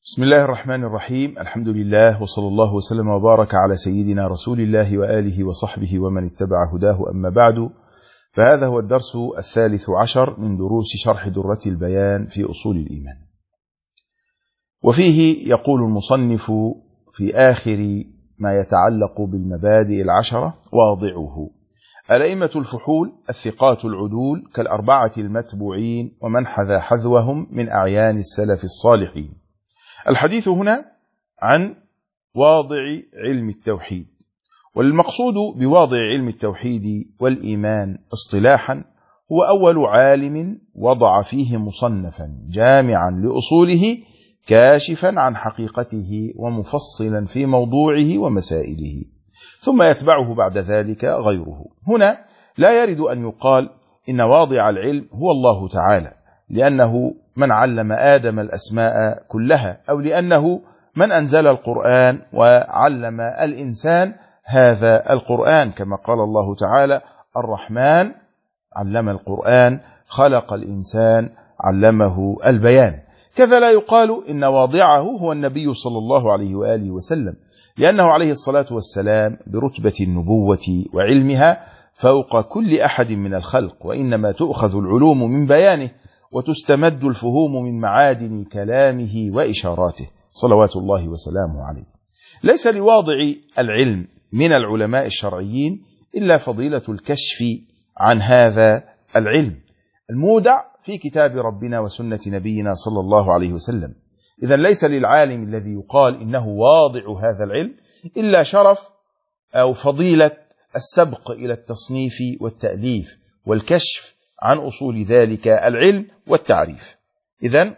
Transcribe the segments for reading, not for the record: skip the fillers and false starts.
بسم الله الرحمن الرحيم. الحمد لله وصلى الله وسلم وبارك على سيدنا رسول الله وآله وصحبه ومن اتبع هداه، أما بعد، فهذا هو الدرس 13 من دروس شرح درة البيان في أصول الإيمان. وفيه يقول المصنف في آخر ما يتعلق بالمبادئ 10: واضعه الأئمة الفحول الثقات العدول كالأربعة المتبوعين ومن حذا حذوهم من أعيان السلف الصالحين. الحديث هنا عن واضع علم التوحيد، والمقصود بواضع علم التوحيد والإيمان اصطلاحا هو أول عالم وضع فيه مصنفا جامعا لأصوله كاشفا عن حقيقته ومفصلا في موضوعه ومسائله، ثم يتبعه بعد ذلك غيره. هنا لا يرد أن يقال إن واضع العلم هو الله تعالى، لأنه من علم آدم الأسماء كلها، أو لأنه من أنزل القرآن وعلم الإنسان هذا القرآن، كما قال الله تعالى: الرحمن علم القرآن خلق الإنسان علمه البيان. كذا لا يقال إن واضعه هو النبي صلى الله عليه وآله وسلم، لأنه عليه الصلاة والسلام برتبة النبوة وعلمها فوق كل أحد من الخلق، وإنما تؤخذ العلوم من بيانه وتستمد الفهوم من معادن كلامه وإشاراته صلوات الله وسلامه عليه. ليس لواضع العلم من العلماء الشرعيين إلا فضيلة الكشف عن هذا العلم المودع في كتاب ربنا وسنة نبينا صلى الله عليه وسلم. إذن ليس للعالم الذي يقال إنه واضع هذا العلم إلا شرف أو فضيلة السبق إلى التصنيف والتأليف والكشف عن أصول ذلك العلم والتعريف. إذن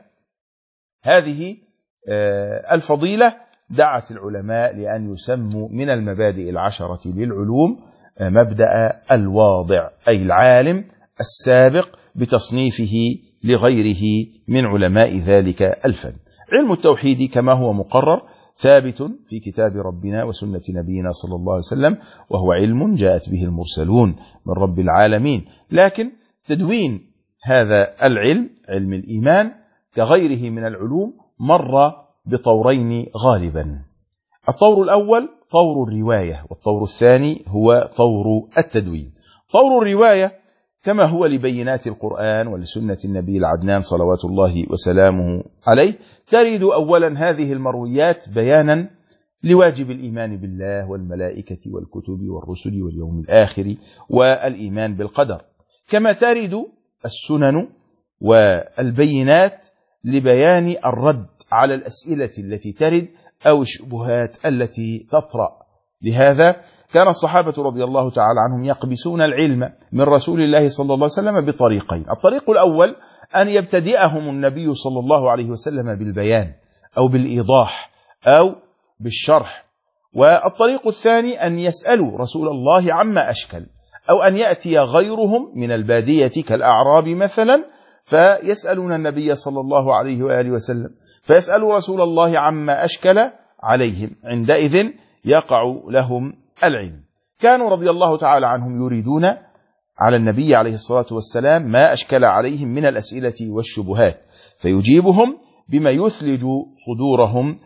هذه الفضيلة دعت العلماء لأن يسموا من المبادئ 10 للعلوم مبدأ الواضع، أي العالم السابق بتصنيفه لغيره من علماء ذلك الفن. علم التوحيد كما هو مقرر ثابت في كتاب ربنا وسنة نبينا صلى الله عليه وسلم، وهو علم جاءت به المرسلون من رب العالمين. لكن تدوين هذا العلم، علم الإيمان كغيره من العلوم، مر بطورين غالبا: الطور الأول طور الرواية، والطور الثاني هو طور التدوين. طور الرواية كما هو لبينات القرآن ولسنة النبي العدنان صلوات الله وسلامه عليه، ترد أولا هذه المرويات بيانا لواجب الإيمان بالله والملائكة والكتب والرسل واليوم الآخر والإيمان بالقدر، كما ترد السنن والبينات لبيان الرد على الأسئلة التي ترد أو الشبهات التي تطرأ. لهذا كان الصحابة رضي الله تعالى عنهم يقبسون العلم من رسول الله صلى الله عليه وسلم بطريقين: الطريق الأول أن يبتدئهم النبي صلى الله عليه وسلم بالبيان أو بالإيضاح أو بالشرح، والطريق الثاني أن يسألوا رسول الله عما أشكل، أو أن يأتي غيرهم من البادية كالأعراب مثلا فيسألون النبي صلى الله عليه وآله وسلم، فيسألوا رسول الله عما أشكل عليهم، عندئذ يقع لهم العلم. كانوا رضي الله تعالى عنهم يريدون على النبي عليه الصلاة والسلام ما أشكل عليهم من الأسئلة والشبهات، فيجيبهم بما يثلج صدورهم،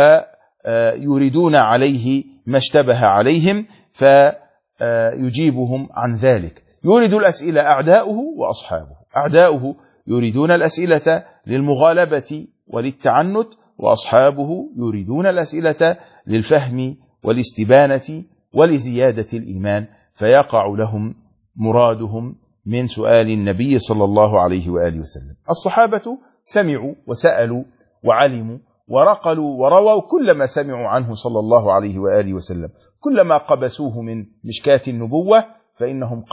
ويريدون عليه ما اشتبه عليهم فيجيبهم عن ذلك. يريد الأسئلة أعداؤه وأصحابه: أعداؤه يريدون الأسئلة للمغالبة وللتعنت، وأصحابه يريدون الأسئلة للفهم والاستبانة ولزيادة الإيمان، فيقع لهم مرادهم من سؤال النبي صلى الله عليه وآله وسلم. الصحابة سمعوا وسألوا وعلموا ورقلوا ورووا كل ما سمعوا عنه صلى الله عليه وآله وسلم، كلما قبسوه من مشكاة النبوة فإنهم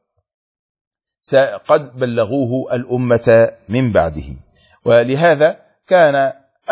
قد بلغوه الأمة من بعده. ولهذا كان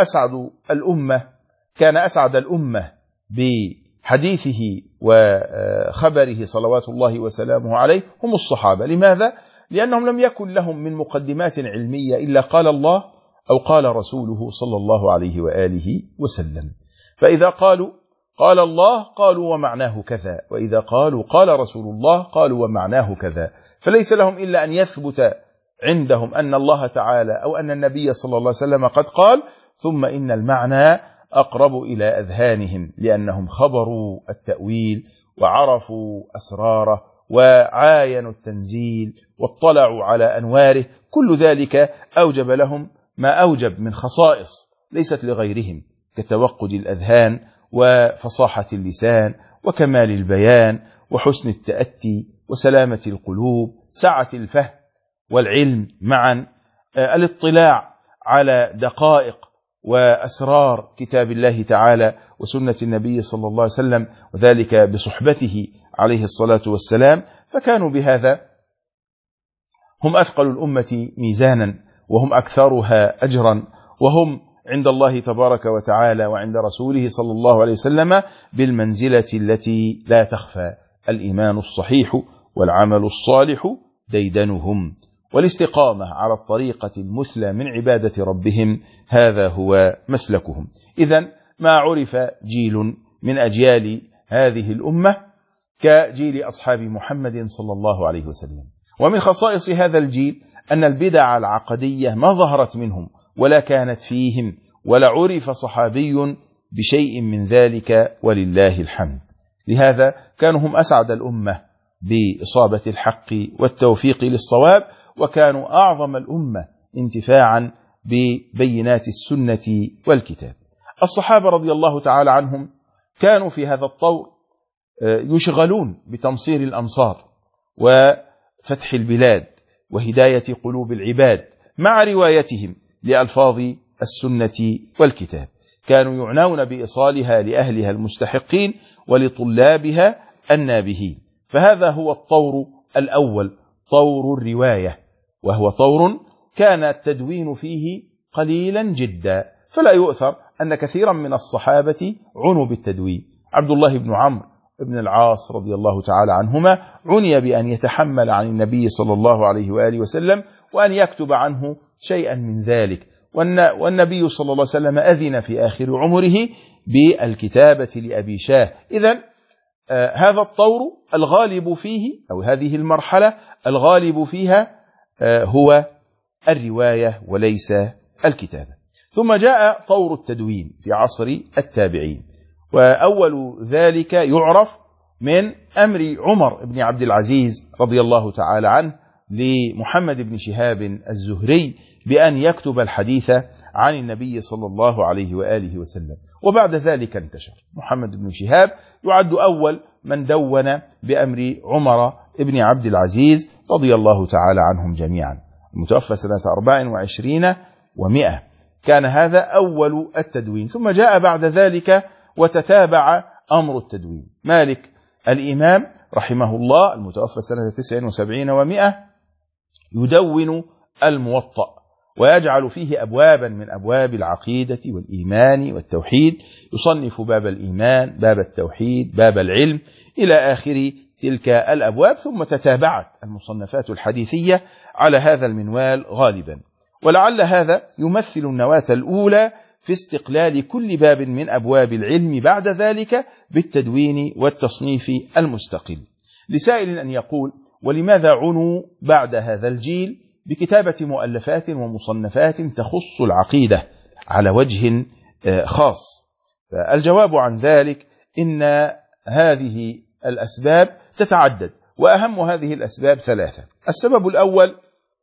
أسعد الأمة بحديثه وخبره صلوات الله وسلامه عليه هم الصحابة. لماذا؟ لأنهم لم يكن لهم من مقدمات علمية إلا قال الله أو قال رسوله صلى الله عليه وآله وسلم. فإذا قالوا قال الله قالوا ومعناه كذا، وإذا قالوا قال رسول الله قالوا ومعناه كذا، فليس لهم إلا أن يثبت عندهم أن الله تعالى أو أن النبي صلى الله عليه وسلم قد قال، ثم إن المعنى أقرب إلى أذهانهم لأنهم خبروا التأويل وعرفوا أسراره وعاينوا التنزيل واطلعوا على أنواره. كل ذلك أوجب لهم ما أوجب من خصائص ليست لغيرهم كتوقد الأذهان وفصاحة اللسان وكمال البيان وحسن التأتي وسلامة القلوب، سعة الفهم والعلم معا، الاطلاع على دقائق وأسرار كتاب الله تعالى وسنة النبي صلى الله عليه وسلم، وذلك بصحبته عليه الصلاة والسلام. فكانوا بهذا هم أثقل الأمة ميزانا وهم أكثرها أجرا، وهم عند الله تبارك وتعالى وعند رسوله صلى الله عليه وسلم بالمنزلة التي لا تخفى. الإيمان الصحيح والعمل الصالح ديدنهم، والاستقامة على الطريقة المثلى من عبادة ربهم هذا هو مسلكهم. إذن ما عرف جيل من أجيال هذه الأمة كجيل أصحاب محمد صلى الله عليه وسلم. ومن خصائص هذا الجيل أن البدع العقدية ما ظهرت منهم ولا كانت فيهم، ولا عرف صحابي بشيء من ذلك ولله الحمد. لهذا كانوا هم أسعد الأمة بإصابة الحق والتوفيق للصواب، وكانوا أعظم الأمة انتفاعا ببينات السنة والكتاب. الصحابة رضي الله تعالى عنهم كانوا في هذا الطور يشغلون بتمصير الأمصار وفتح البلاد وهداية قلوب العباد مع روايتهم لألفاظ السنة والكتاب. كانوا يعنون بإيصالها لأهلها المستحقين ولطلابها النابهين. فهذا هو الطور الأول، طور الرواية، وهو طور كان التدوين فيه قليلا جدا، فلا يؤثر أن كثيرا من الصحابة عنوا بالتدوين. عبد الله بن عمرو بن العاص رضي الله تعالى عنهما عني بأن يتحمل عن النبي صلى الله عليه وآله وسلم وأن يكتب عنه شيئا من ذلك، والنبي صلى الله عليه وسلم أذن في آخر عمره بالكتابة لأبي شاه. إذن هذا الطور الغالب فيه، أو هذه المرحلة الغالب فيها هو الرواية وليس الكتابة. ثم جاء طور التدوين في عصر التابعين، وأول ذلك يعرف من أمر عمر بن عبد العزيز رضي الله تعالى عنه لمحمد بن شهاب الزهري بأن يكتب الحديث عن النبي صلى الله عليه وآله وسلم. وبعد ذلك انتشر. محمد بن شهاب يعد أول من دون بأمر عمر بن عبد العزيز رضي الله تعالى عنهم جميعا، المتوفى سنة 24 و100. كان هذا أول التدوين. ثم جاء بعد ذلك وتتابع أمر التدوين. مالك الإمام رحمه الله المتوفى سنة 79 و100 يدون الموطأ ويجعل فيه أبوابا من أبواب العقيدة والإيمان والتوحيد، يصنف باب الإيمان، باب التوحيد، باب العلم، إلى آخر تلك الأبواب. ثم تتابعت المصنفات الحديثية على هذا المنوال غالبا، ولعل هذا يمثل النواة الأولى في استقلال كل باب من أبواب العلم بعد ذلك بالتدوين والتصنيف المستقل. لسائل أن يقول: ولماذا عنوا بعد هذا الجيل بكتابة مؤلفات ومصنفات تخص العقيدة على وجه خاص؟ فالجواب عن ذلك إن هذه الأسباب تتعدد، وأهم هذه الأسباب ثلاثة. السبب الأول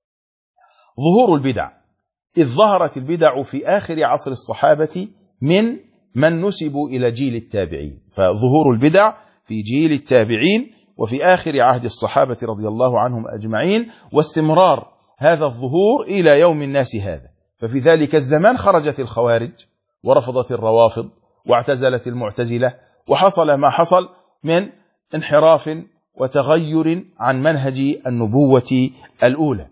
ظهور البدع، إذ ظهرت البدع في آخر عصر الصحابة من نسبوا إلى جيل التابعين. فظهور البدع في جيل التابعين وفي آخر عهد الصحابة رضي الله عنهم أجمعين، واستمرار هذا الظهور إلى يوم الناس هذا. ففي ذلك الزمان خرجت الخوارج ورفضت الروافض واعتزلت المعتزلة، وحصل ما حصل من انحراف وتغير عن منهج النبوة الأولى.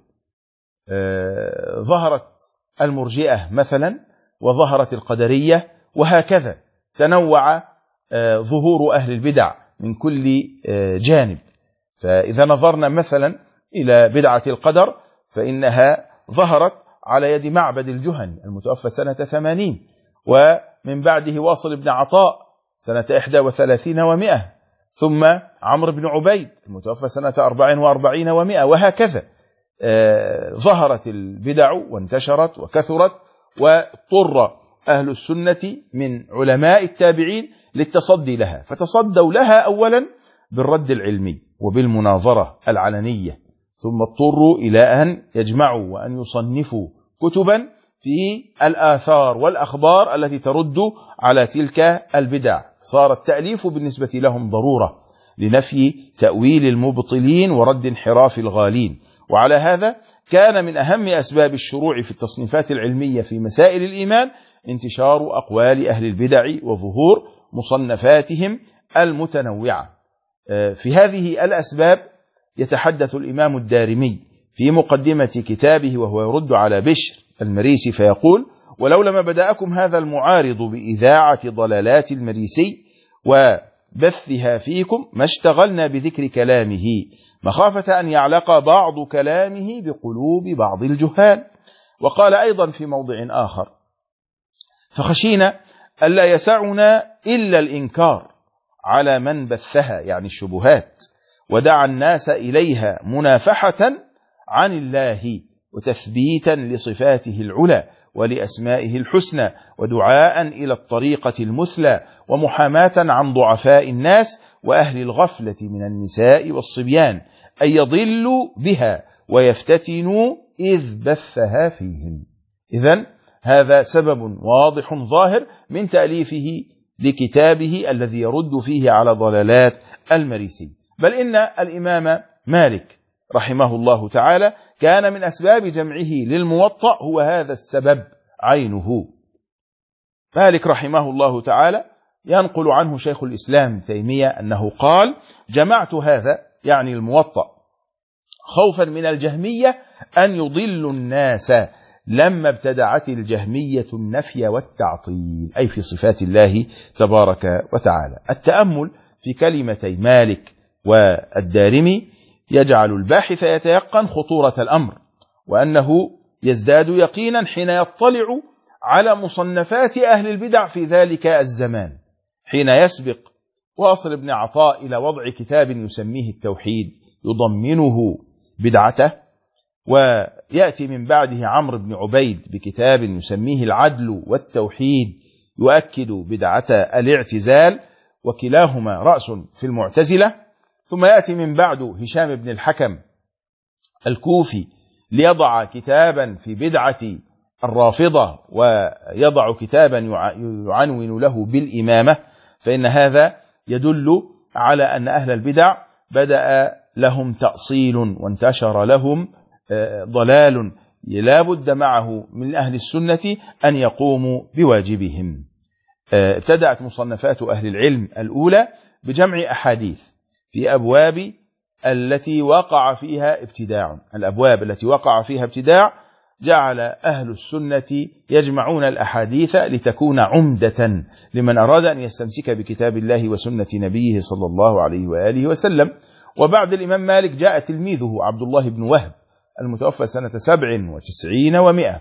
ظهرت المرجئة مثلا، وظهرت القدرية، وهكذا تنوع ظهور أهل البدع من كل جانب. فإذا نظرنا مثلا إلى بدعة القدر فإنها ظهرت على يد معبد الجهني المتوفى سنة 80، ومن بعده واصل بن عطاء سنة 31 و100، ثم عمرو بن عبيد المتوفى سنة 44 و100، وهكذا ظهرت البدع وانتشرت وكثرت، واضطر أهل السنة من علماء التابعين للتصدي لها، فتصدوا لها أولا بالرد العلمي وبالمناظرة العلنية، ثم اضطروا إلى أن يجمعوا وأن يصنفوا كتبا في الآثار والأخبار التي ترد على تلك البدع. صار التأليف بالنسبة لهم ضرورة لنفي تأويل المبطلين ورد انحراف الغالين. وعلى هذا كان من أهم أسباب الشروع في التصنيفات العلمية في مسائل الإيمان انتشار أقوال أهل البدع وظهور مصنفاتهم المتنوعة. في هذه الأسباب يتحدث الإمام الدارمي في مقدمة كتابه وهو يرد على بشر المريسي فيقول: ولولا ما بدأكم هذا المعارض بإذاعة ضلالات المريسي وبثها فيكم ما اشتغلنا بذكر كلامه، مخافة أن يعلق بعض كلامه بقلوب بعض الجهال. وقال أيضا في موضع آخر: فخشينا ألا يسعنا إلا الإنكار على من بثها، يعني الشبهات، ودعا الناس إليها منافحة عن الله وتثبيتا لصفاته العلى ولأسمائه الحسنى، ودعاء إلى الطريقة المثلى، ومحاماة عن ضعفاء الناس وأهل الغفلة من النساء والصبيان أن يضلوا بها ويفتتنوا إذ بثها فيهم. إذن هذا سبب واضح ظاهر من تأليفه لكتابه الذي يرد فيه على ضلالات المريسي. بل إن الإمام مالك رحمه الله تعالى كان من أسباب جمعه للموطأ هو هذا السبب عينه. مالك رحمه الله تعالى ينقل عنه شيخ الإسلام تيمية أنه قال: جمعت هذا، يعني الموطأ، خوفا من الجهمية أن يضلوا الناس لما ابتدعت الجهمية النفي والتعطيل، أي في صفات الله تبارك وتعالى. التأمل في كلمتي مالك والدارمي يجعل الباحث يتيقن خطورة الأمر، وأنه يزداد يقينا حين يطلع على مصنفات أهل البدع في ذلك الزمان، حين يسبق واصل بن عطاء إلى وضع كتاب يسميه التوحيد يضمنه بدعته، ويأتي من بعده عمرو بن عبيد بكتاب يسميه العدل والتوحيد يؤكد بدعة الاعتزال، وكلاهما رأس في المعتزلة. ثم يأتي من بعده هشام بن الحكم الكوفي ليضع كتابا في بدعة الرافضة، ويضع كتابا يعنون له بالإمامة، فإن هذا يدل على أن أهل البدع بدأ لهم تأصيل وانتشر لهم ضلال لا بد معه من أهل السنة أن يقوموا بواجبهم. ابتدأت مصنفات أهل العلم الأولى بجمع أحاديث في أبواب التي وقع فيها ابتداع. الأبواب التي وقع فيها ابتداع جعل أهل السنة يجمعون الأحاديث لتكون عمدة لمن أراد أن يستمسك بكتاب الله وسنة نبيه صلى الله عليه وآله وسلم. وبعد الإمام مالك جاء تلميذه عبد الله بن وهب المتوفى سنة 97 و100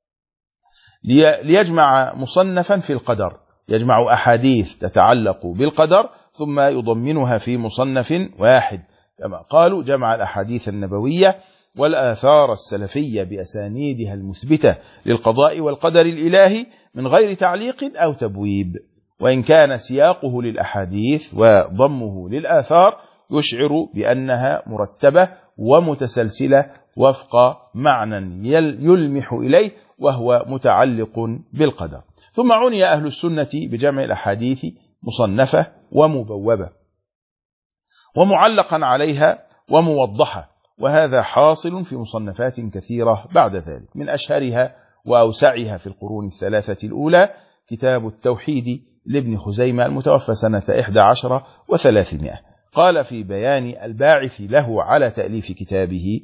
ليجمع مصنفا في القدر، يجمع أحاديث تتعلق بالقدر ثم يضمنها في مصنف واحد، كما قالوا جمع الأحاديث النبوية والآثار السلفية بأسانيدها المثبتة للقضاء والقدر الإلهي من غير تعليق أو تبويب، وإن كان سياقه للأحاديث وضمه للآثار يشعر بأنها مرتبة ومتسلسلة وفق معنى يلمح إليه وهو متعلق بالقدر. ثم عني أهل السنة بجمع الأحاديث مصنفة ومبوبة ومعلقا عليها وموضحة، وهذا حاصل في مصنفات كثيرة بعد ذلك. من أشهرها وأوسعها في القرون الثلاثة الأولى كتاب التوحيد لابن خزيمة المتوفى سنة 11 و300. قال في بيان الباعث له على تأليف كتابه: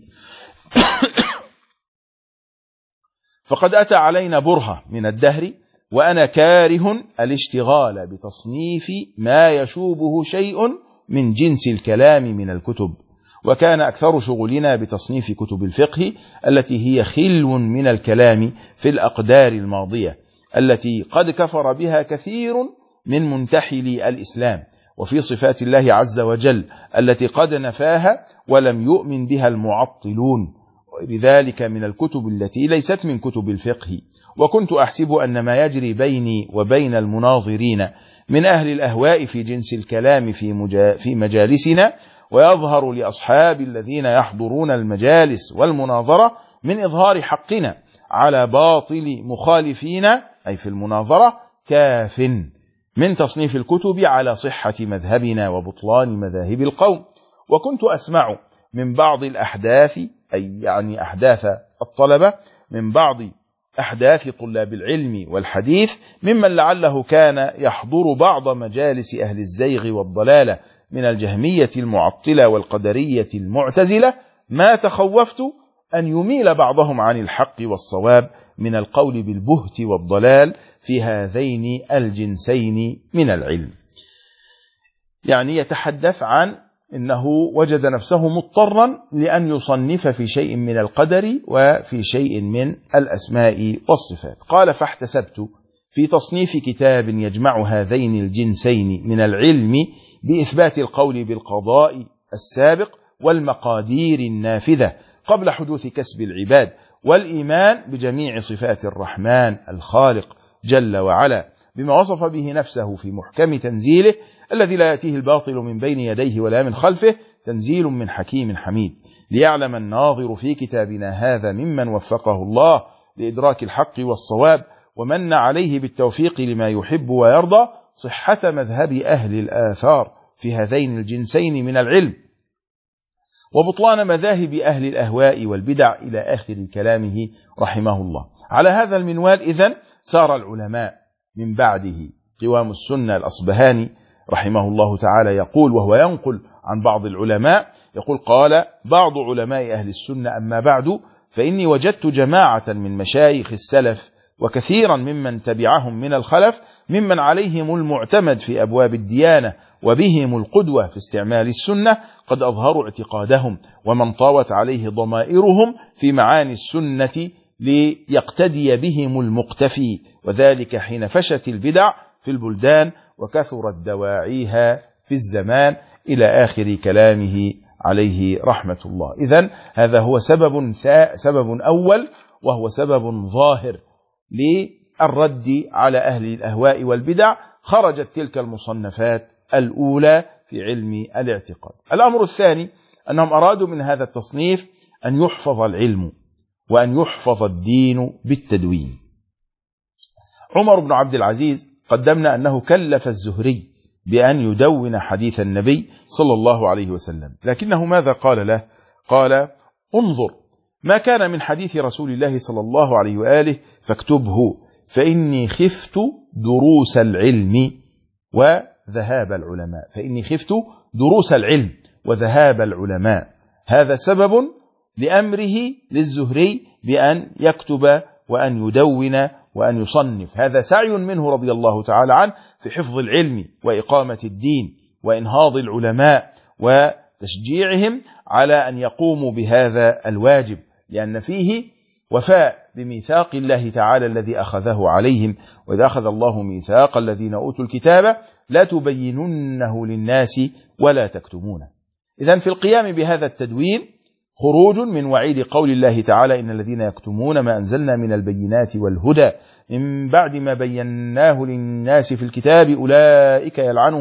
فقد أتى علينا برهة من الدهر وأنا كاره الاشتغال بتصنيف ما يشوبه شيء من جنس الكلام من الكتب، وكان أكثر شغلنا بتصنيف كتب الفقه التي هي خلو من الكلام في الأقدار الماضية التي قد كفر بها كثير من منتحلي الإسلام، وفي صفات الله عز وجل التي قد نفاها ولم يؤمن بها المعطلون، وغير ذلك من الكتب التي ليست من كتب الفقه. وكنت أحسب أن ما يجري بيني وبين المناظرين من أهل الأهواء في جنس الكلام في مجالسنا ويظهر لأصحاب الذين يحضرون المجالس والمناظرة من إظهار حقنا على باطل مخالفين، أي في المناظرة، كاف من تصنيف الكتب على صحة مذهبنا وبطلان مذاهب القوم. وكنت أسمع من بعض الأحداث، أي يعني أحداث الطلبة، من بعض أحداث طلاب العلم والحديث ممن لعله كان يحضر بعض مجالس أهل الزيغ والضلالة من الجهمية المعطلة والقدرية المعتزلة، ما تخوفت أن يميل بعضهم عن الحق والصواب من القول بالبهت والضلال في هذين الجنسين من العلم. يعني يتحدث عن إنه وجد نفسه مضطرا لأن يصنف في شيء من القدر وفي شيء من الأسماء والصفات. قال: فاحتسبت في تصنيف كتاب يجمع هذين الجنسين من العلم بإثبات القول بالقضاء السابق والمقادير النافذة قبل حدوث كسب العباد، والإيمان بجميع صفات الرحمن الخالق جل وعلا بما وصف به نفسه في محكم تنزيله الذي لا يأتيه الباطل من بين يديه ولا من خلفه، تنزيل من حكيم حميد، ليعلم الناظر في كتابنا هذا ممن وفقه الله لإدراك الحق والصواب ومن عليه بالتوفيق لما يحب ويرضى صحة مذهب أهل الآثار في هذين الجنسين من العلم، وبطلان مذاهب أهل الأهواء والبدع إلى آخر كلامه رحمه الله. على هذا المنوال إذن سار العلماء من بعده. قوام السنة الأصبهاني رحمه الله تعالى يقول، وهو ينقل عن بعض العلماء، يقول: قال بعض علماء أهل السنة: أما بعد فإني وجدت جماعة من مشايخ السلف وكثيرا ممن تبعهم من الخلف ممن عليهم المعتمد في أبواب الديانة وبهم القدوة في استعمال السنة قد أظهروا اعتقادهم ومن طاوت عليه ضمائرهم في معاني السنة ليقتدي بهم المقتفي، وذلك حين فشت البدع في البلدان وكثرت دواعيها في الزمان، إلى آخر كلامه عليه رحمة الله. إذن هذا هو سبب أول، وهو سبب ظاهر للرد على أهل الأهواء والبدع. خرجت تلك المصنفات الأولى في علم الاعتقاد. الأمر الثاني أنهم أرادوا من هذا التصنيف أن يحفظ العلم وأن يحفظ الدين بالتدوين. عمر بن عبد العزيز قدمنا أنه كلف الزهري بأن يدون حديث النبي صلى الله عليه وسلم، لكنه ماذا قال له؟ قال: انظر ما كان من حديث رسول الله صلى الله عليه وآله فاكتبه، فإني خفت دروس العلم وذهاب العلماء. فإني خفت دروس العلم وذهاب العلماء. هذا سبب لأمره للزهري بأن يكتب وأن يدون وأن يصنف. هذا سعي منه رضي الله تعالى عنه في حفظ العلم وإقامة الدين وإنهاض العلماء وتشجيعهم على أن يقوموا بهذا الواجب، لأن فيه وفاء بميثاق الله تعالى الذي أخذه عليهم: وإذا أخذ الله ميثاق الذين أوتوا الكتاب لا تبيننه للناس ولا تكتمونه. إذن في القيام بهذا التدوين خروج من وعيد قول الله تعالى: إن الذين يكتمون ما أنزلنا من البينات والهدى من بعد ما بيناه للناس في الكتاب أولئك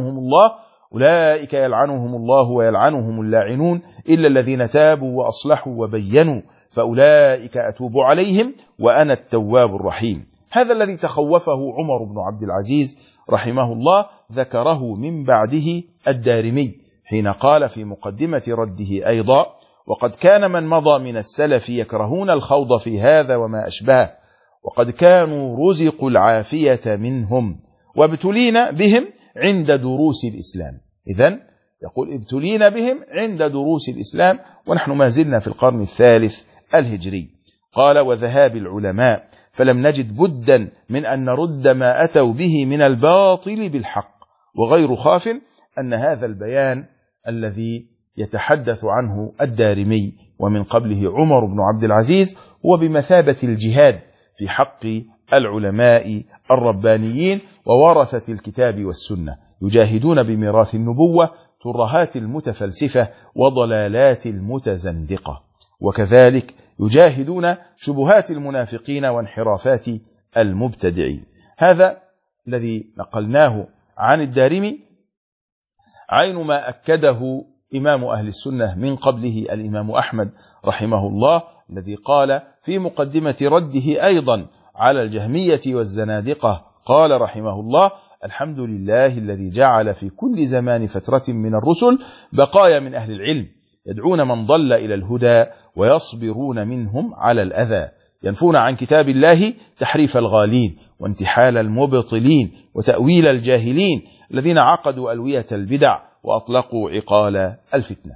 يلعنهم الله ويلعنهم اللاعنون إلا الذين تابوا وأصلحوا وبينوا فأولئك أتوب عليهم وأنا التواب الرحيم. هذا الذي تخوفه عمر بن عبد العزيز رحمه الله ذكره من بعده الدارمي حين قال في مقدمة رده أيضا: وقد كان من مضى من السلف يكرهون الخوض في هذا وما أشبهه، وقد كانوا رزقوا العافية منهم وابتلينا بهم عند دروس الإسلام. إذن يقول ابتلينا بهم عند دروس الإسلام، ونحن ما زلنا في القرن الثالث الهجري. قال: وذهاب العلماء، فلم نجد بدا من أن نرد ما أتوا به من الباطل بالحق. وغير خاف أن هذا البيان الذي يتحدث عنه الدارمي ومن قبله عمر بن عبد العزيز هو بمثابة الجهاد في حق العلماء الربانيين وورثة الكتاب والسنة، يجاهدون بميراث النبوة ترهات المتفلسفة وضلالات المتزندقة. وكذلك يجاهدون شبهات المنافقين وانحرافات المبتدعين. هذا الذي نقلناه عن الدارمي عين ما أكده إمام أهل السنة من قبله الإمام أحمد رحمه الله، الذي قال في مقدمة رده أيضا على الجهمية والزنادقة، قال رحمه الله: الحمد لله الذي جعل في كل زمان فترة من الرسل بقايا من أهل العلم يدعون من ضل إلى الهدى ويصبرون منهم على الأذى، ينفون عن كتاب الله تحريف الغالين وانتحال المبطلين وتأويل الجاهلين الذين عقدوا ألوية البدع وأطلقوا عقال الفتنة.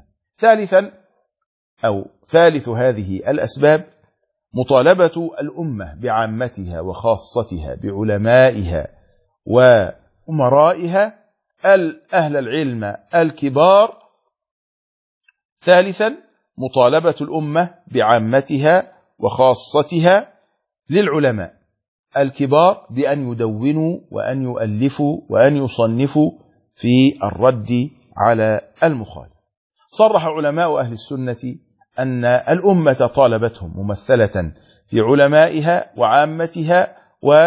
ثالث هذه الأسباب مطالبة الأمة بعامتها وخاصتها بعلمائها وأمرائها أهل العلم الكبار. ثالثا مطالبة الأمة بعامتها وخاصتها للعلماء الكبار بأن يدونوا وأن يؤلفوا وأن يصنفوا في الرد على المخالف. صرح علماء أهل السنة أن الأمة طالبتهم ممثلة في علمائها وعامتها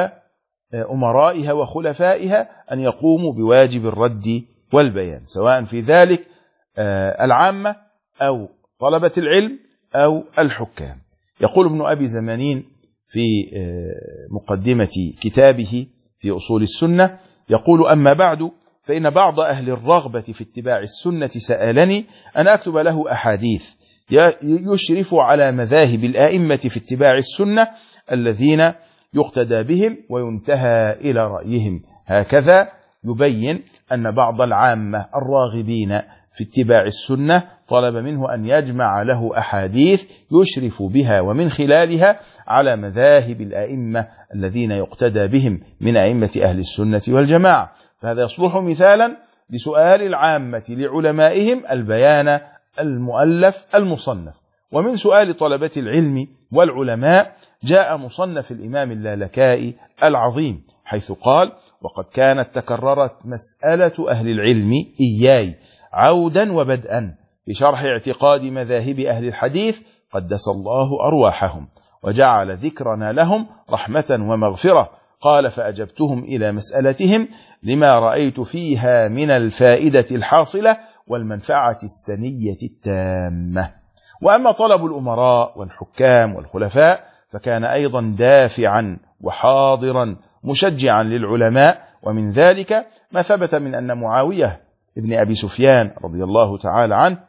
وأمرائها وخلفائها أن يقوموا بواجب الرد والبيان، سواء في ذلك العامة أو طلبة العلم أو الحكام. يقول ابن أبي زمانين في مقدمة كتابه في أصول السنة، يقول: أما بعد، فإن بعض أهل الرغبة في اتباع السنة سألني أن أكتب له أحاديث يشرف على مذاهب الآئمة في اتباع السنة الذين يقتدى بهم وينتهى إلى رأيهم. هكذا يبين أن بعض العامة الراغبين في اتباع السنة طلب منه أن يجمع له أحاديث يشرف بها ومن خلالها على مذاهب الآئمة الذين يقتدى بهم من أئمة أهل السنة والجماعة. فهذا يصلح مثالا لسؤال العامة لعلمائهم البيان المؤلف المصنف. ومن سؤال طلبة العلم والعلماء جاء مصنف الإمام اللالكائي العظيم، حيث قال: وقد كانت تكررت مسألة أهل العلم إياي عودا وبدءا بشرح اعتقاد مذاهب أهل الحديث قدس الله أرواحهم وجعل ذكرنا لهم رحمة ومغفرة. قال: فأجبتهم إلى مسألتهم لما رأيت فيها من الفائدة الحاصلة والمنفعة السنية التامة. وأما طلب الأمراء والحكام والخلفاء فكان أيضا دافعا وحاضرا مشجعا للعلماء، ومن ذلك ما ثبت من أن معاوية ابن أبي سفيان رضي الله تعالى عنه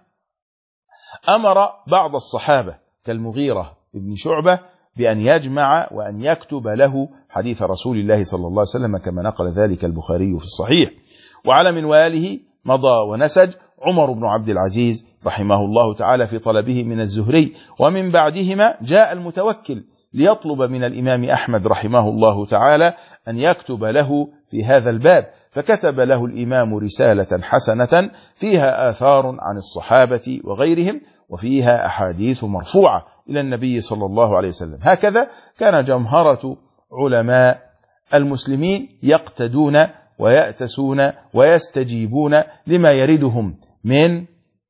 أمر بعض الصحابة كالمغيرة ابن شعبة بأن يجمع وأن يكتب له حديث رسول الله صلى الله عليه وسلم، كما نقل ذلك البخاري في الصحيح. وعلى منواله مضى ونسج عمر بن عبد العزيز رحمه الله تعالى في طلبه من الزهري، ومن بعدهما جاء المتوكل ليطلب من الإمام أحمد رحمه الله تعالى أن يكتب له في هذا الباب، فكتب له الإمام رسالة حسنة فيها آثار عن الصحابة وغيرهم وفيها أحاديث مرفوعة إلى النبي صلى الله عليه وسلم. هكذا كان جمهرة علماء المسلمين يقتدون ويأتسون ويستجيبون لما يردهم من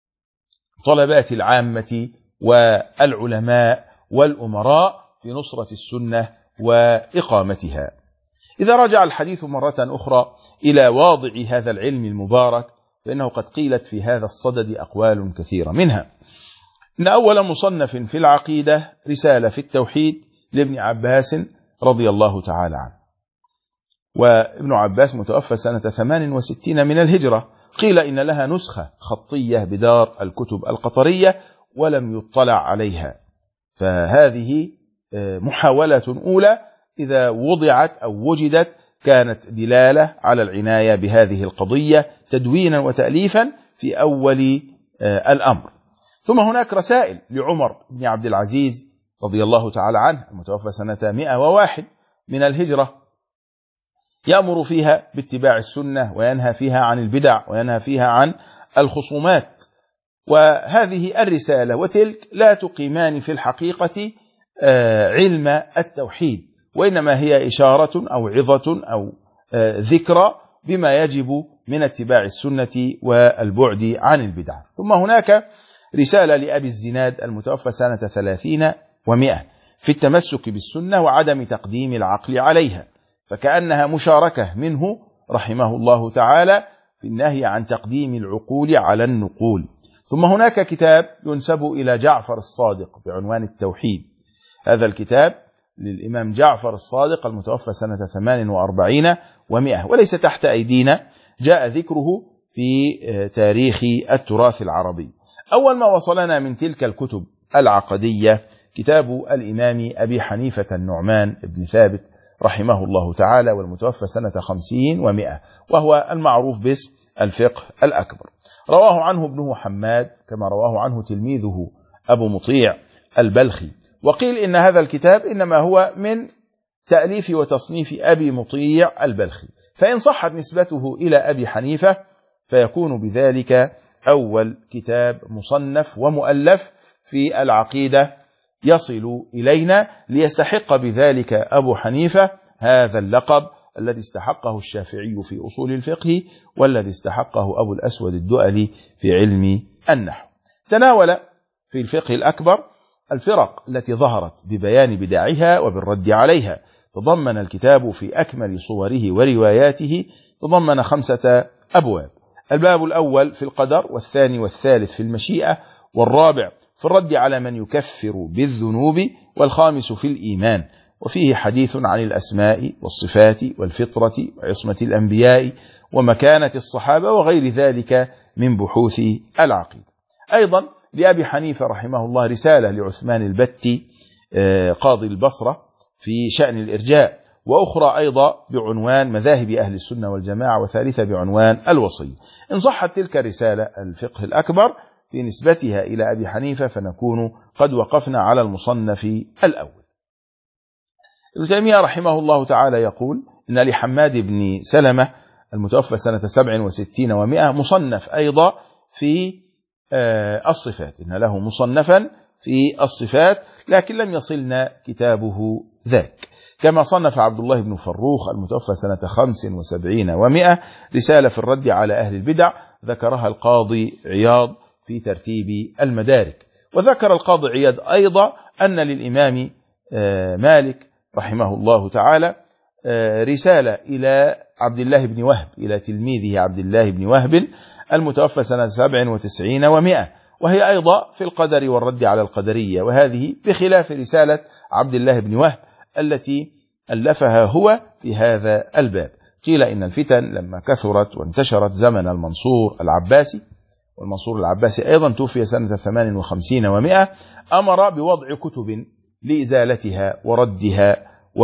طلبات العامة والعلماء والأمراء في نصرة السنة وإقامتها. إذا رجع الحديث مرة أخرى إلى واضع هذا العلم المبارك، فإنه قد قيلت في هذا الصدد أقوال كثيرة، منها إن أول مصنف في العقيدة رسالة في التوحيد لابن عباس رضي الله تعالى عنه، وابن عباس متوفى سنة 68 من الهجرة. قيل إن لها نسخة خطية بدار الكتب القطرية ولم يطلع عليها، فهذه محاولة أولى إذا وضعت أو وجدت كانت دلالة على العناية بهذه القضية تدوينا وتأليفا في أول الأمر. ثم هناك رسائل لعمر بن عبد العزيز رضي الله تعالى عنه المتوفى سنة 101 من الهجرة، يأمر فيها باتباع السنة وينهى فيها عن البدع وينهى فيها عن الخصومات. وهذه الرسالة وتلك لا تقيمان في الحقيقة علم التوحيد، وإنما هي إشارة أو عظة أو ذكرى بما يجب من اتباع السنة والبعد عن البدع. ثم هناك رسالة لأبي الزناد المتوفى سنة 30 و100 في التمسك بالسنة وعدم تقديم العقل عليها، فكأنها مشاركة منه رحمه الله تعالى في النهي عن تقديم العقول على النقول. ثم هناك كتاب ينسب إلى جعفر الصادق بعنوان التوحيد. هذا الكتاب للإمام جعفر الصادق المتوفى سنة 48 و100 وليس تحت أيدينا، جاء ذكره في تاريخ التراث العربي. أول ما وصلنا من تلك الكتب العقدية كتاب الإمام أبي حنيفة النعمان بن ثابت رحمه الله تعالى والمتوفى سنة 50 و100، وهو المعروف باسم الفقه الأكبر. رواه عنه ابنه حماد كما رواه عنه تلميذه أبو مطيع البلخي. وقيل إن هذا الكتاب إنما هو من تأليف وتصنيف أبي مطيع البلخي، فإن صحت نسبته إلى أبي حنيفة فيكون بذلك أول كتاب مصنف ومؤلف في العقيدة يصل إلينا، ليستحق بذلك أبو حنيفة هذا اللقب الذي استحقه الشافعي في أصول الفقه والذي استحقه أبو الأسود الدؤلي في علم النحو. تناول في الفقه الأكبر الفرق التي ظهرت ببيان بدعها وبالرد عليها. تضمن الكتاب في أكمل صوره ورواياته تضمن 5 أبواب: الباب الأول في القدر، والثاني والثالث في المشيئة، والرابع في الرد على من يكفر بالذنوب، والخامس في الإيمان. وفيه حديث عن الأسماء والصفات والفطرة وعصمة الأنبياء ومكانة الصحابة وغير ذلك من بحوث العقيدة. أيضا لأبي حنيفة رحمه الله رسالة لعثمان البتي قاضي البصرة في شأن الإرجاء، وأخرى أيضا بعنوان مذاهب أهل السنة والجماعة، وثالثة بعنوان الوصية. إن صحت تلك الرسالة الفقه الأكبر في نسبتها إلى أبي حنيفة فنكون قد وقفنا على المصنف الأول. ابن تيمية رحمه الله تعالى يقول إن لحماد بن سلمة المتوفى سنة 67 و100 مصنف أيضا في الصفات، إن له مصنفا في الصفات لكن لم يصلنا كتابه ذاك. كما صنف عبد الله بن فروخ المتوفى سنة 75 و100 رسالة في الرد على أهل البدع، ذكرها القاضي عياض في ترتيب المدارك. وذكر القاضي عياض أيضا أن للإمام مالك رحمه الله تعالى رسالة إلى عبد الله بن وهب، إلى تلميذه عبد الله بن وهب المتوفى سنة 97 و100، وهي أيضا في القدر والرد على القدرية، وهذه بخلاف رسالة عبد الله بن وهب التي ألفها هو في هذا الباب. قيل إن الفتن لما كثرت وانتشرت زمن المنصور العباسي، والمنصور العباسي أيضا توفي سنة 58 و100، أمر بوضع كتب لإزالتها وردها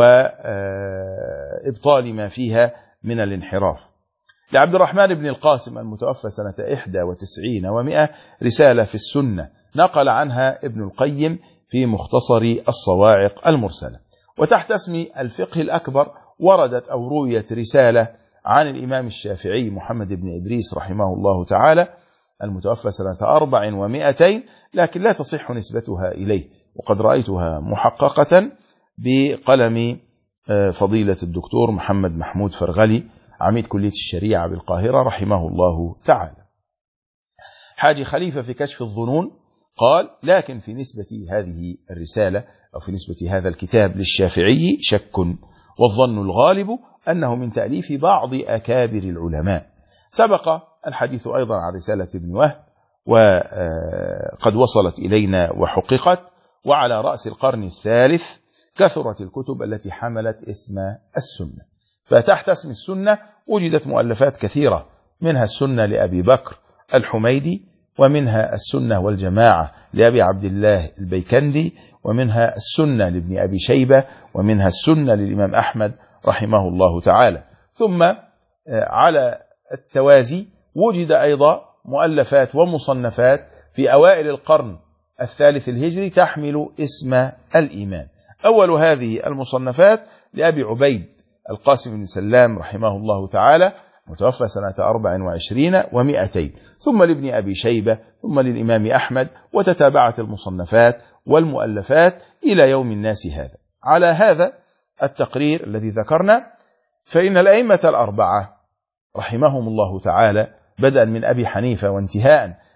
وإبطال ما فيها من الانحراف. لعبد الرحمن بن القاسم المتوفى سنة 91 و100 رسالة في السنة نقل عنها ابن القيم في مختصر الصواعق المرسلة. وتحت اسم الفقه الأكبر وردت أو رويت رسالة عن الإمام الشافعي محمد بن إدريس رحمه الله تعالى المتوفى سنة 400 لكن لا تصح نسبتها إليه، وقد رأيتها محققة بقلم فضيلة الدكتور محمد محمود فرغلي عميد كلية الشريعة بالقاهرة رحمه الله تعالى. حاج خليفة في كشف الظنون قال: لكن في نسبة هذه الرسالة أو في نسبة هذا الكتاب للشافعي شك، والظن الغالب أنه من تأليف بعض أكابر العلماء. سبق الحديث أيضا عن رسالة ابن وهب وقد وصلت إلينا وحققت، وعلى رأس القرن الثالث كثرت الكتب التي حملت اسم السنة. فتحت اسم السنة وجدت مؤلفات كثيرة، منها السنة لأبي بكر الحميدي، ومنها السنة والجماعة لأبي عبد الله البيكندي، ومنها السنة لابن أبي شيبة، ومنها السنة للإمام أحمد رحمه الله تعالى. ثم على التوازي وجد أيضا مؤلفات ومصنفات في أوائل القرن الثالث الهجري تحمل اسم الإيمان. أول هذه المصنفات لأبي عبيد القاسم بن سلام رحمه الله تعالى متوفى سنة 24 و200، ثم لابن أبي شيبة، ثم للإمام أحمد، وتتابعت المصنفات والمؤلفات إلى يوم الناس هذا. على هذا التقرير الذي ذكرنا فإن الأئمة الأربعة رحمهم الله تعالى بدءا من أبي حنيفة وانتهاء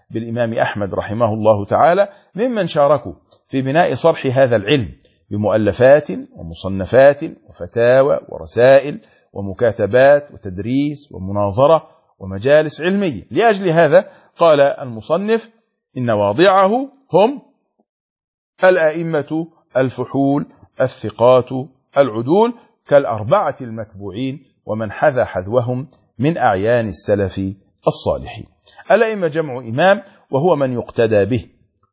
بالإمام أحمد رحمه الله تعالى ممن شاركوا في بناء صرح هذا العلم بمؤلفات ومصنفات وفتاوى ورسائل ومكاتبات وتدريس ومناظرة ومجالس علمية. لأجل هذا قال المصنف إن واضعه هم الأئمة الفحول الثقات العدول كالأربعة المتبوعين ومن حذا حذوهم من أعيان السلف الصالحين. الأئمة جمع إمام وهو من يقتدى به،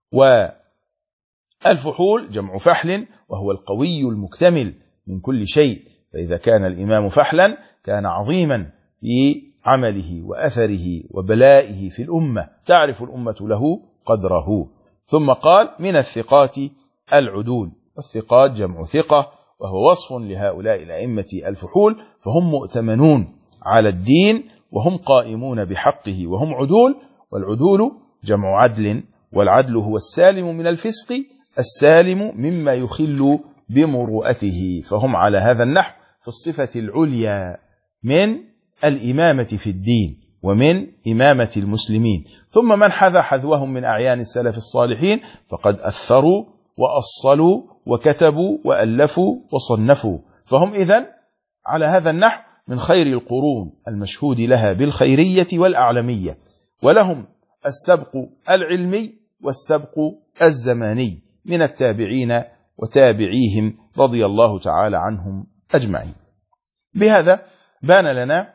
والفحول جمع فحل وهو القوي المكتمل من كل شيء، فإذا كان الإمام فحلا كان عظيما في عمله وأثره وبلائه في الأمة، تعرف الأمة له قدره. ثم قال من الثقات العدول، الثقات جمع ثقة وهو وصف لهؤلاء الأئمة الفحول، فهم مؤتمنون على الدين وهم قائمون بحقه وهم عدول. والعدول جمع عدل، والعدل هو السالم من الفسق السالم مما يخل بمروءته، فهم على هذا النحو في الصفة العليا من الإمامة في الدين ومن إمامة المسلمين. ثم من حذا حذوهم من أعيان السلف الصالحين فقد أثروا وأصلوا وكتبوا وألفوا وصنفوا، فهم إذن على هذا النحو من خير القرون المشهود لها بالخيرية والأعلمية، ولهم السبق العلمي والسبق الزماني من التابعين وتابعيهم رضي الله تعالى عنهم أجمعين. بهذا بان لنا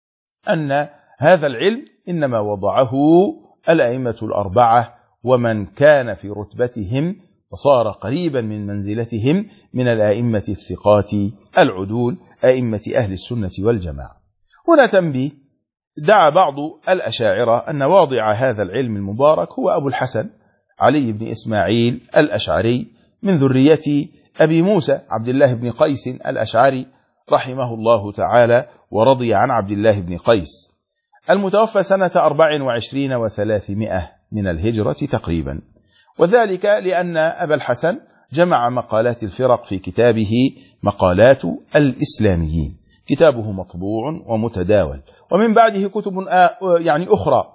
أن هذا العلم إنما وضعه الأئمة الأربعة ومن كان في رتبتهم وصار قريبا من منزلتهم من الأئمة الثقات العدول أئمة أهل السنة والجماعة. هنا تنبيه، دعا بعض الأشاعرة أن واضع هذا العلم المبارك هو أبو الحسن علي بن إسماعيل الأشعري من ذرية أبي موسى عبد الله بن قيس الأشعري رحمه الله تعالى ورضي عن عبد الله بن قيس، المتوفى سنة 24 و300 من الهجرة تقريبا، وذلك لأن أبا الحسن جمع مقالات الفرق في كتابه مقالات الإسلاميين، كتابه مطبوع ومتداول، ومن بعده كتب أخرى،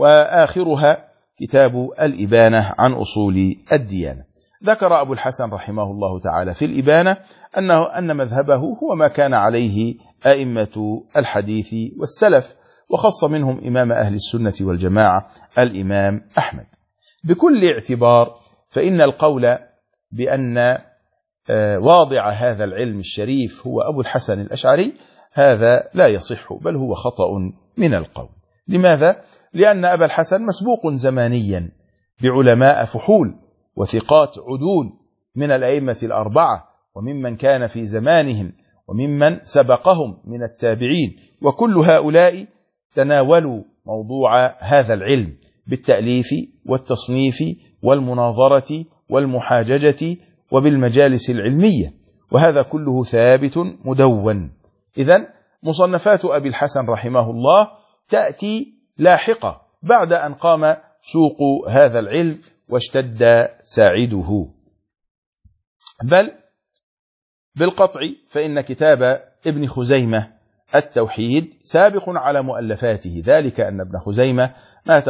وآخرها كتاب الإبانة عن أصول الديانة. ذكر أبو الحسن رحمه الله تعالى في الإبانة أن مذهبه هو ما كان عليه أئمة الحديث والسلف، وخص منهم إمام أهل السنة والجماعة الإمام أحمد. بكل اعتبار فإن القول بأن واضع هذا العلم الشريف هو أبو الحسن الأشعري هذا لا يصح، بل هو خطأ من القول. لماذا؟ لأن أبا الحسن مسبوق زمانيا بعلماء فحول وثقات عدول من الأئمة الأربعة وممن كان في زمانهم وممن سبقهم من التابعين، وكل هؤلاء تناولوا موضوع هذا العلم بالتأليف والتصنيف والمناظرة والمحاججة وبالمجالس العلمية، وهذا كله ثابت مدون. إذن مصنفات أبي الحسن رحمه الله تأتي لاحقة بعد أن قام سوق هذا العلم واشتد ساعده، بل بالقطع فإن كتاب ابن خزيمة التوحيد سابق على مؤلفاته، ذلك أن ابن خزيمة مات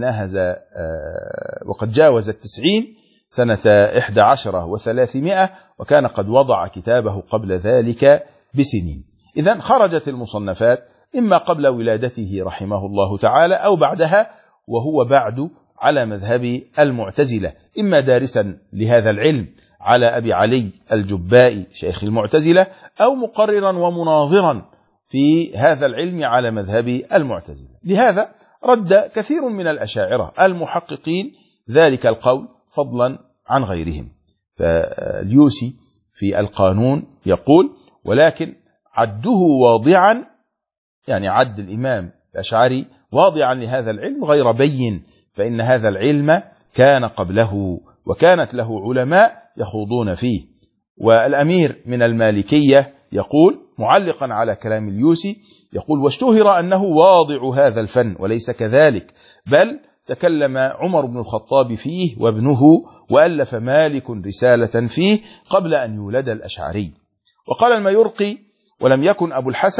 وقد جاوز 90 سنة 11 و300، وكان قد وضع كتابه قبل ذلك بسنين. إذن خرجت المصنفات إما قبل ولادته رحمه الله تعالى أو بعدها، وهو بعد على مذهب المعتزلة، إما دارسا لهذا العلم على أبي علي الجبائي شيخ المعتزلة، أو مقررا ومناظرا في هذا العلم على مذهب المعتزلة. لهذا رد كثير من الأشاعرة المحققين ذلك القول فضلا عن غيرهم. فاليوسي في القانون يقول: ولكن عده واضعا، يعني عد الإمام الأشعري واضعا لهذا العلم غير بين، فإن هذا العلم كان قبله وكانت له علماء يخوضون فيه. والأمير من المالكية يقول معلقا على كلام اليوسي، يقول: واشتهر أنه واضع هذا الفن وليس كذلك، بل تكلم عمر بن الخطاب فيه وابنه، وألف مالك رسالة فيه قبل أن يولد الأشعري. وقال الميرقي: ولم يكن أبو الحسن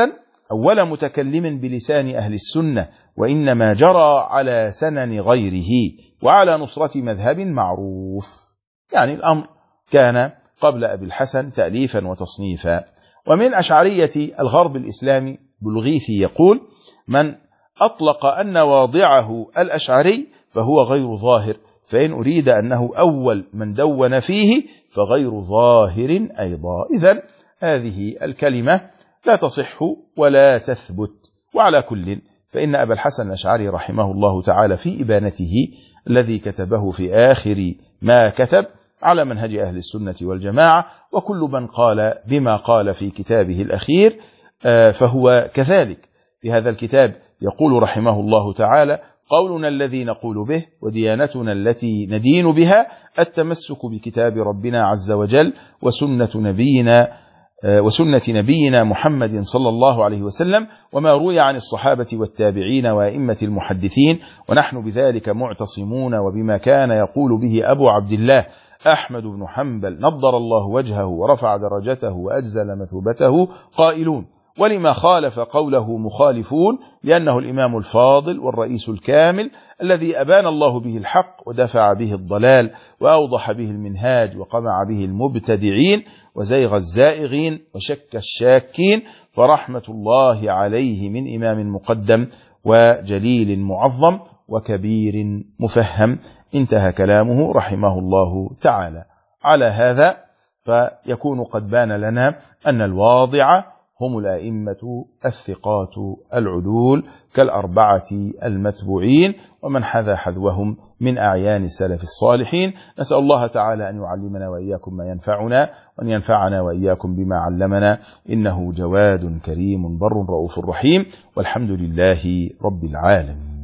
أول متكلم بلسان أهل السنة، وإنما جرى على سنن غيره وعلى نصرة مذهب معروف. يعني الأمر كان قبل أبي الحسن تأليفا وتصنيفا. ومن أشعرية الغرب الإسلامي بلغيثي يقول: من أطلق أن واضعه الأشعري فهو غير ظاهر، فإن أريد أنه أول من دون فيه فغير ظاهر أيضا. إذن هذه الكلمة لا تصح ولا تثبت. وعلى كل فإن أبا الحسن الأشعري رحمه الله تعالى في إبانته الذي كتبه في آخر ما كتب على منهج أهل السنة والجماعة، وكل من قال بما قال في كتابه الأخير فهو كذلك. في هذا الكتاب يقول رحمه الله تعالى: قولنا الذي نقول به وديانتنا التي ندين بها التمسك بكتاب ربنا عز وجل وسنة نبينا محمد صلى الله عليه وسلم وما روي عن الصحابة والتابعين وأئمة المحدثين، ونحن بذلك معتصمون وبما كان يقول به أبو عبد الله أحمد بن حنبل نضر الله وجهه ورفع درجته وأجزل مثوبته قائلون: ولما خالف قوله مخالفون، لأنه الإمام الفاضل والرئيس الكامل الذي أبان الله به الحق ودفع به الضلال وأوضح به المنهاج وقمع به المبتدعين وزيغ الزائغين وشك الشاكين، فرحمة الله عليه من إمام مقدم وجليل معظم وكبير مفهم. انتهى كلامه رحمه الله تعالى. على هذا فيكون قد بان لنا أن الواضع هم الأئمة الثقات العدول كالأربعة المتبوعين ومن حذا حذوهم من أعيان السلف الصالحين. نسأل الله تعالى أن يعلمنا وإياكم ما ينفعنا، وأن ينفعنا وإياكم بما علمنا، إنه جواد كريم بر رؤوف رحيم، والحمد لله رب العالمين.